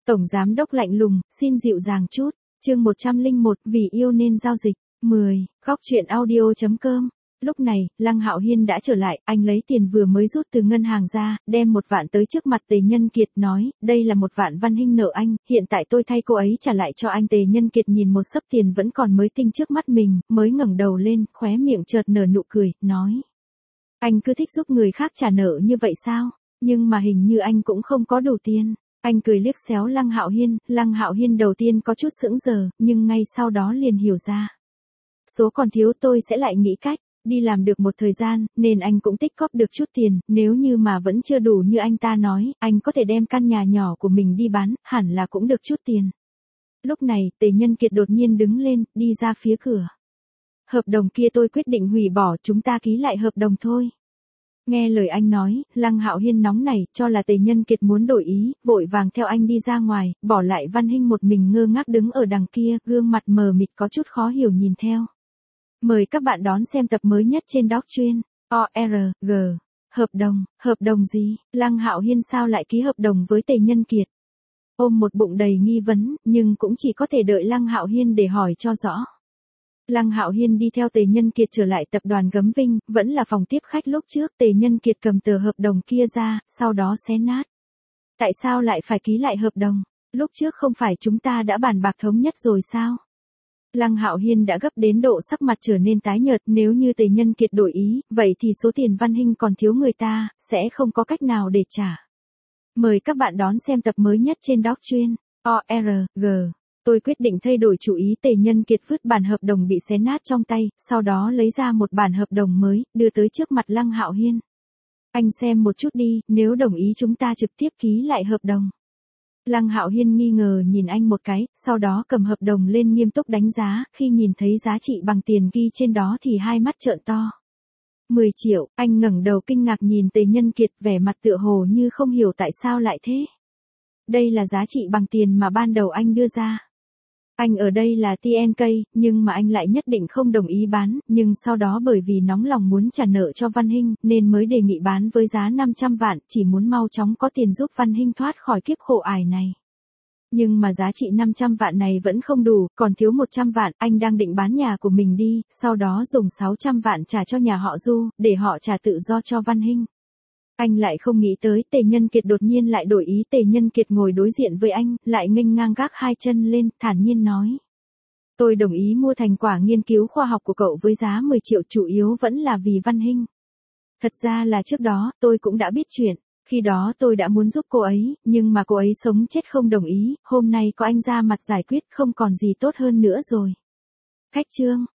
Tổng giám đốc lạnh lùng, xin dịu dàng chút. Chương 101, vì yêu nên giao dịch. 10. Góc truyện audio.com. Lúc này, Lăng Hạo Hiên đã trở lại, anh lấy tiền vừa mới rút từ ngân hàng ra, đem 1 vạn tới trước mặt Tề Nhân Kiệt nói, đây là 1 vạn Văn Hinh nợ anh, hiện tại tôi thay cô ấy trả lại cho anh. Tề Nhân Kiệt nhìn một xấp tiền vẫn còn mới tinh trước mắt mình, mới ngẩng đầu lên, khóe miệng chợt nở nụ cười, nói. Anh cứ thích giúp người khác trả nợ như vậy sao? Nhưng mà hình như anh cũng không có đủ tiền. Anh cười liếc xéo Lăng Hạo Hiên đầu tiên có chút sững sờ, nhưng ngay sau đó liền hiểu ra. Số còn thiếu tôi sẽ lại nghĩ cách. Đi làm được một thời gian, nên anh cũng tích góp được chút tiền, nếu như mà vẫn chưa đủ như anh ta nói, anh có thể đem căn nhà nhỏ của mình đi bán, hẳn là cũng được chút tiền. Lúc này, Tề Nhân Kiệt đột nhiên đứng lên, đi ra phía cửa. Hợp đồng kia tôi quyết định hủy bỏ, chúng ta ký lại hợp đồng thôi. Nghe lời anh nói, Lăng Hạo Hiên nóng nảy, cho là Tề Nhân Kiệt muốn đổi ý, vội vàng theo anh đi ra ngoài, bỏ lại Văn Hinh một mình ngơ ngác đứng ở đằng kia, gương mặt mờ mịt có chút khó hiểu nhìn theo. Mời các bạn đón xem tập mới nhất trên Doc Chuyên. ORG. Hợp đồng gì? Lăng Hạo Hiên sao lại ký hợp đồng với Tề Nhân Kiệt? Ôm một bụng đầy nghi vấn, nhưng cũng chỉ có thể đợi Lăng Hạo Hiên để hỏi cho rõ. Lăng Hạo Hiên đi theo Tề Nhân Kiệt trở lại tập đoàn Gấm Vinh, vẫn là phòng tiếp khách lúc trước. Tề Nhân Kiệt cầm tờ hợp đồng kia ra, sau đó xé nát. Tại sao lại phải ký lại hợp đồng? Lúc trước không phải chúng ta đã bàn bạc thống nhất rồi sao? Lăng Hạo Hiên đã gấp đến độ sắc mặt trở nên tái nhợt, nếu như Tề Nhân Kiệt đổi ý, vậy thì số tiền Văn Hinh còn thiếu người ta, sẽ không có cách nào để trả. Mời các bạn đón xem tập mới nhất trên Doc Chuyên. ORG. Tôi quyết định thay đổi chủ ý. Tề Nhân Kiệt vứt bản hợp đồng bị xé nát trong tay, sau đó lấy ra một bản hợp đồng mới, đưa tới trước mặt Lăng Hạo Hiên. Anh xem một chút đi, nếu đồng ý chúng ta trực tiếp ký lại hợp đồng. Lăng Hạo Hiên nghi ngờ nhìn anh một cái, sau đó cầm hợp đồng lên nghiêm túc đánh giá, khi nhìn thấy giá trị bằng tiền ghi trên đó thì hai mắt trợn to. 10 triệu, anh ngẩng đầu kinh ngạc nhìn Tề Nhân Kiệt, vẻ mặt tựa hồ như không hiểu tại sao lại thế. Đây là giá trị bằng tiền mà ban đầu anh đưa ra. Anh ở đây là TNK, nhưng mà anh lại nhất định không đồng ý bán, nhưng sau đó bởi vì nóng lòng muốn trả nợ cho Văn Hinh, nên mới đề nghị bán với giá 500 vạn, chỉ muốn mau chóng có tiền giúp Văn Hinh thoát khỏi kiếp khổ ải này. Nhưng mà giá trị 500 vạn này vẫn không đủ, còn thiếu 100 vạn, anh đang định bán nhà của mình đi, sau đó dùng 600 vạn trả cho nhà họ Du, để họ trả tự do cho Văn Hinh. Anh lại không nghĩ tới Tề Nhân Kiệt đột nhiên lại đổi ý. Tề Nhân Kiệt ngồi đối diện với anh, lại nghênh ngang gác hai chân lên, thản nhiên nói. Tôi đồng ý mua thành quả nghiên cứu khoa học của cậu với giá 10 triệu, chủ yếu vẫn là vì Văn Hinh. Thật ra là trước đó, tôi cũng đã biết chuyện. Khi đó tôi đã muốn giúp cô ấy, nhưng mà cô ấy sống chết không đồng ý, hôm nay có anh ra mặt giải quyết không còn gì tốt hơn nữa rồi. Khách trương,